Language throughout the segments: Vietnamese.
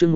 chương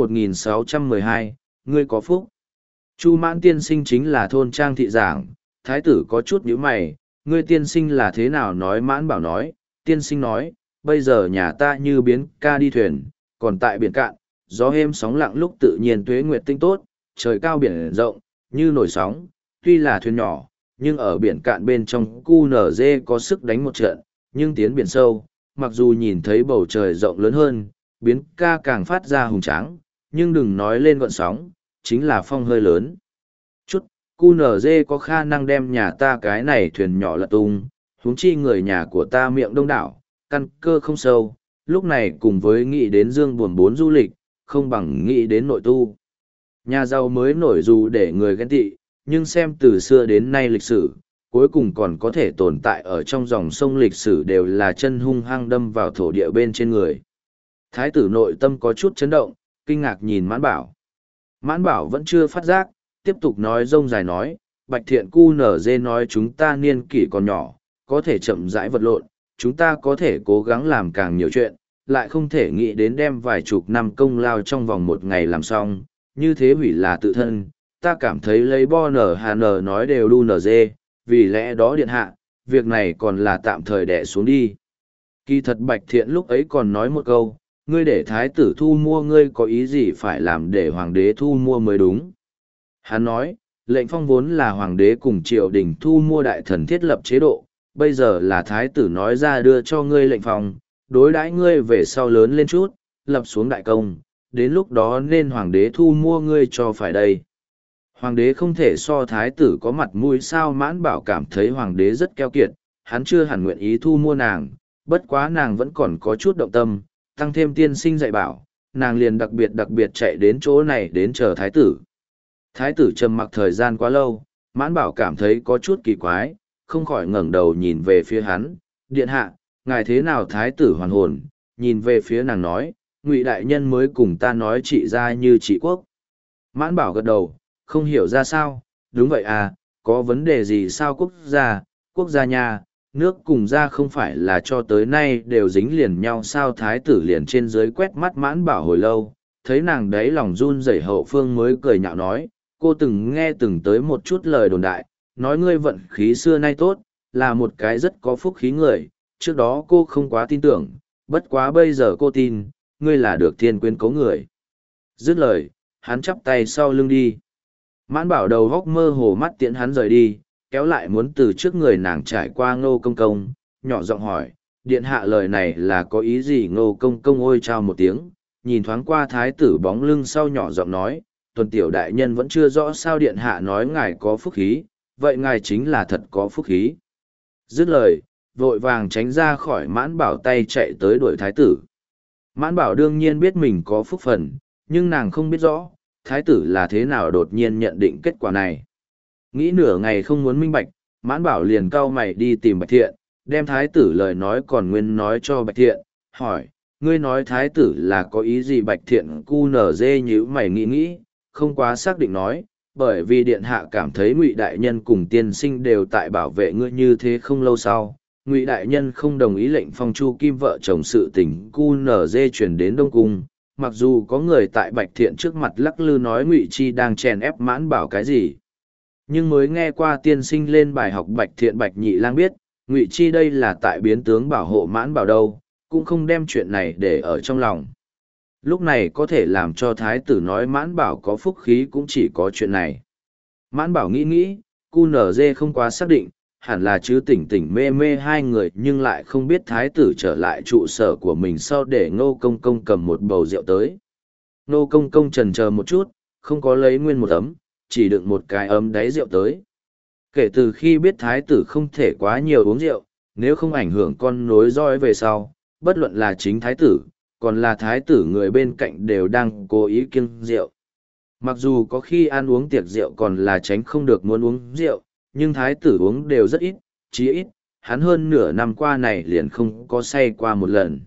1612, ngươi có phúc. Chu Mãn tiên sinh chính là thôn trang thị giảng, thái tử có chút nhíu mày, ngươi tiên sinh là thế nào nói. Mãn Bảo nói, tiên sinh nói, bây giờ nhà ta như biến ca đi thuyền, còn tại biển cạn, gió êm sóng lặng lúc tự nhiên tuế nguyệt tinh tốt, trời cao biển rộng, như nổi sóng, tuy là thuyền nhỏ, nhưng ở biển cạn bên trong cu nở dê có sức đánh một trận, nhưng tiến biển sâu, mặc dù nhìn thấy bầu trời rộng lớn hơn, biến ca càng phát ra hùng tráng, nhưng đừng nói lên gọn sóng, chính là phong hơi lớn. Chút, cu nở dê có khả năng đem nhà ta cái này thuyền nhỏ lật tung, huống chi người nhà của ta miệng đông đảo, căn cơ không sâu, lúc này cùng với nghĩ đến dương buồn bốn du lịch, không bằng nghĩ đến nội tu. Nhà giàu mới nổi dù để người ghen tị, nhưng xem từ xưa đến nay lịch sử, cuối cùng còn có thể tồn tại ở trong dòng sông lịch sử đều là chân hung hăng đâm vào thổ địa bên trên người. Thái tử nội tâm có chút chấn động, kinh ngạc nhìn Mãn Bảo. Mãn Bảo vẫn chưa phát giác, tiếp tục nói rông dài nói, Bạch Thiện cu nở dê nói chúng ta niên kỷ còn nhỏ, có thể chậm rãi vật lộn, chúng ta có thể cố gắng làm càng nhiều chuyện, lại không thể nghĩ đến đem vài chục năm công lao trong vòng một ngày làm xong, như thế hủy là tự thân. Ta cảm thấy lấy bo nở hà nở nói đều đu nở dê, vì lẽ đó điện hạ, việc này còn là tạm thời đẻ xuống đi. Kỳ thật Bạch Thiện lúc ấy còn nói một câu, ngươi để thái tử thu mua ngươi có ý gì phải làm để hoàng đế thu mua mới đúng. Hắn nói, lệnh phong vốn là hoàng đế cùng triều đình thu mua đại thần thiết lập chế độ, bây giờ là thái tử nói ra đưa cho ngươi lệnh phong, đối đãi ngươi về sau lớn lên chút, lập xuống đại công, đến lúc đó nên hoàng đế thu mua ngươi cho phải đây. Hoàng đế không thể so thái tử có mặt mũi sao. Mãn Bảo cảm thấy hoàng đế rất keo kiệt, hắn chưa hẳn nguyện ý thu mua nàng, bất quá nàng vẫn còn có chút động tâm, tăng thêm tiên sinh dạy bảo, nàng liền đặc biệt chạy đến chỗ này đến chờ thái tử. Thái tử trầm mặc thời gian quá lâu, Mãn Bảo cảm thấy có chút kỳ quái, không khỏi ngẩng đầu nhìn về phía hắn, điện hạ, ngài thế nào. Thái tử hoàn hồn, nhìn về phía nàng nói, Ngụy đại nhân mới cùng ta nói trị gia như trị quốc. Mãn Bảo gật đầu, không hiểu ra sao, đúng vậy à, có vấn đề gì sao. Quốc gia nha, nước cùng gia không phải là cho tới nay đều dính liền nhau sao. Thái tử liền trên dưới quét mắt Mãn Bảo hồi lâu, thấy nàng đấy lòng run rẩy hậu phương mới cười nhạo nói, cô từng nghe tới một chút lời đồn đại, nói ngươi vận khí xưa nay tốt, là một cái rất có phúc khí người, trước đó cô không quá tin tưởng, bất quá bây giờ cô tin, ngươi là được thiên quyến cấu người. Dứt lời, hắn chắp tay sau lưng đi. Mãn Bảo đầu góc mơ hồ mắt tiễn hắn rời đi, kéo lại muốn từ trước người nàng trải qua Ngô Công Công, nhỏ giọng hỏi, điện hạ lời này là có ý gì. Ngô Công Công ôi chào một tiếng, nhìn thoáng qua thái tử bóng lưng sau nhỏ giọng nói, Tuần tiểu đại nhân vẫn chưa rõ sao điện hạ nói ngài có phúc khí, vậy ngài chính là thật có phúc khí. Dứt lời, vội vàng tránh ra khỏi Mãn Bảo tay chạy tới đuổi thái tử. Mãn Bảo đương nhiên biết mình có phúc phần, nhưng nàng không biết rõ, thái tử là thế nào đột nhiên nhận định kết quả này. Nghĩ nửa ngày không muốn minh bạch, Mãn Bảo liền cau mày đi tìm Bạch Thiện, đem thái tử lời nói còn nguyên nói cho Bạch Thiện, hỏi, ngươi nói thái tử là có ý gì. Bạch Thiện cu nở dê nhíu mày nghĩ, không quá xác định nói, bởi vì điện hạ cảm thấy Ngụy đại nhân cùng tiên sinh đều tại bảo vệ ngươi như thế không lâu sau. Ngụy đại nhân không đồng ý lệnh phong Chu Kim vợ chồng sự tình cu nở dê chuyển đến Đông Cung, mặc dù có người tại Bạch Thiện trước mặt lắc lư nói Ngụy Chi đang chèn ép Mãn Bảo cái gì, nhưng mới nghe qua tiên sinh lên bài học Bạch Thiện Bạch Nhị Lang biết, Ngụy Chi đây là tại biến tướng bảo hộ Mãn Bảo đâu, cũng không đem chuyện này để ở trong lòng. Lúc này có thể làm cho thái tử nói Mãn Bảo có phúc khí cũng chỉ có chuyện này. Mãn Bảo nghĩ, cu nở dê không quá xác định, hẳn là chứ tỉnh mê hai người, nhưng lại không biết thái tử trở lại trụ sở của mình sau để Ngô Công Công cầm một bầu rượu tới. Ngô Công Công chần chờ một chút, không có lấy nguyên một ấm, chỉ đựng một cái ấm đáy rượu tới. Kể từ khi biết thái tử không thể quá nhiều uống rượu, nếu không ảnh hưởng con nối dõi về sau, bất luận là chính thái tử, còn là thái tử người bên cạnh đều đang cố ý kiêng rượu. Mặc dù có khi ăn uống tiệc rượu còn là tránh không được muốn uống rượu, nhưng thái tử uống đều rất ít, chí ít, hắn hơn nửa năm qua này liền không có say qua một lần.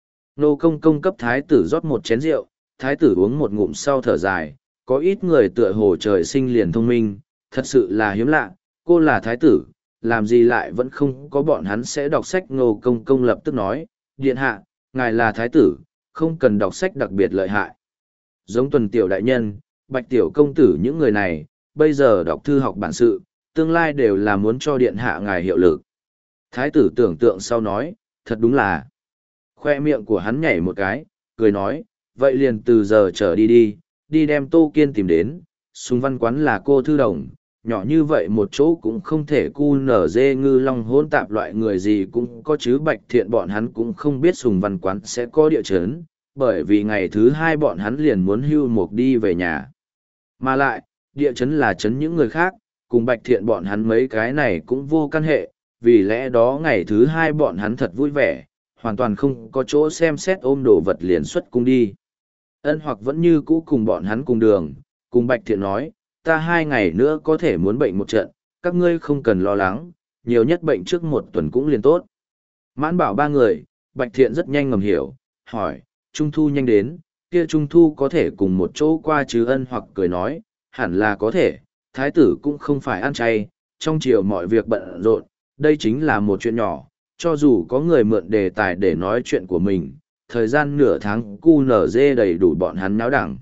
Nô Công Công cấp thái tử rót một chén rượu, thái tử uống một ngụm sau thở dài, có ít người tựa hồ trời sinh liền thông minh, thật sự là hiếm lạ, cô là thái tử, làm gì lại vẫn không có bọn hắn sẽ đọc sách. Nô Công Công lập tức nói, điện hạ, ngài là thái tử, không cần đọc sách đặc biệt lợi hại. giống Tuần Tiểu đại nhân, Bạch Tiểu công tử những người này, bây giờ đọc thư học bản sự, tương lai đều là muốn cho điện hạ ngài hiệu lực. Thái tử tưởng tượng sau nói, thật đúng là. Khoe miệng của hắn nhảy một cái, cười nói, vậy liền từ giờ trở đi đem Tô Kiên tìm đến, Sùng Văn Quán là cô thư đồng, nhỏ như vậy một chỗ cũng không thể cu nở dê ngư long hỗn tạp loại người gì cũng có chứ. Bạch Thiện bọn hắn cũng không biết Sùng Văn Quán sẽ có địa chấn, bởi vì ngày thứ hai bọn hắn liền muốn hưu mục đi về nhà. Mà lại, địa chấn là chấn những người khác, cùng Bạch Thiện bọn hắn mấy cái này cũng vô căn hệ, vì lẽ đó ngày thứ hai bọn hắn thật vui vẻ, hoàn toàn không có chỗ xem xét ôm đồ vật liền xuất cung đi. Ân Hoặc vẫn như cũ cùng bọn hắn cùng đường, cùng Bạch Thiện nói, ta 2 ngày nữa có thể muốn bệnh một trận, các ngươi không cần lo lắng, nhiều nhất bệnh trước 1 tuần cũng liền tốt. Mãn Bảo 3 người, Bạch Thiện rất nhanh ngầm hiểu, hỏi, Trung Thu nhanh đến, kia Trung Thu có thể cùng một chỗ qua chứ? Ân Hoặc cười nói, hẳn là có thể, thái tử cũng không phải ăn chay, trong chiều mọi việc bận rộn, đây chính là một chuyện nhỏ, cho dù có người mượn đề tài để nói chuyện của mình, thời gian nửa tháng QNZ đầy đủ bọn hắn náo đẳng.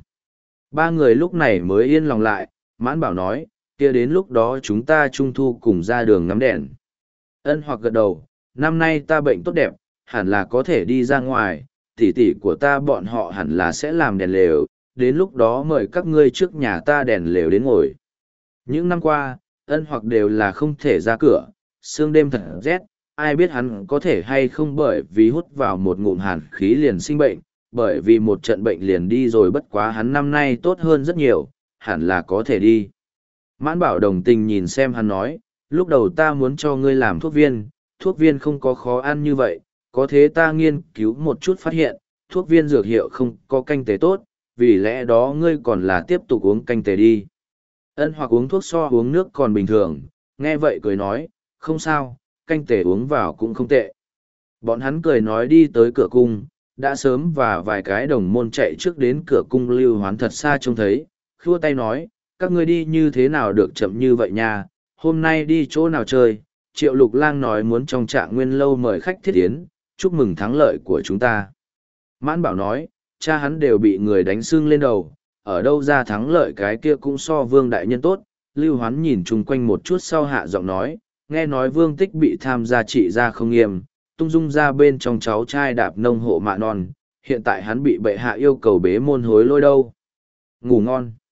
3 người lúc này mới yên lòng lại, Mãn Bảo nói, kia đến lúc đó chúng ta Trung Thu cùng ra đường ngắm đèn. Ân Hoặc gật đầu, năm nay ta bệnh tốt đẹp, hẳn là có thể đi ra ngoài, tỷ tỷ của ta bọn họ hẳn là sẽ làm đèn lều, đến lúc đó mời các ngươi trước nhà ta đèn lều đến ngồi. Những năm qua, Ân Hoặc đều là không thể ra cửa, sương đêm thật rét, ai biết hắn có thể hay không bởi vì hút vào một ngụm hàn khí liền sinh bệnh, bởi vì một trận bệnh liền đi rồi. Bất quá hắn năm nay tốt hơn rất nhiều, hẳn là có thể đi. Mãn Bảo đồng tình nhìn xem hắn nói, lúc đầu ta muốn cho ngươi làm thuốc viên không có khó ăn như vậy, có thế ta nghiên cứu một chút phát hiện, thuốc viên dược hiệu không có canh tề tốt, vì lẽ đó ngươi còn là tiếp tục uống canh tề đi. Ân Hoặc uống thuốc so uống nước còn bình thường, nghe vậy cười nói, không sao, canh tề uống vào cũng không tệ. Bọn hắn cười nói đi tới cửa cung, đã sớm và vài cái đồng môn chạy trước đến cửa cung. Lưu Hoán thật xa trông thấy, khua tay nói, các ngươi đi như thế nào được chậm như vậy nha, hôm nay đi chỗ nào chơi? Triệu Lục Lang nói muốn trong Trạng Nguyên lâu mời khách thiết yến, chúc mừng thắng lợi của chúng ta. Mãn Bảo nói, cha hắn đều bị người đánh sưng lên đầu, ở đâu ra thắng lợi, cái kia cũng so Vương đại nhân tốt. Lưu Hoán nhìn chung quanh một chút sau hạ giọng nói, nghe nói Vương Tích bị tham gia trị gia không nghiêm, tung dung ra bên trong cháu trai đạp nông hộ mạ non, hiện tại hắn bị bệ hạ yêu cầu bế môn hối lôi đâu. Ngủ ngon.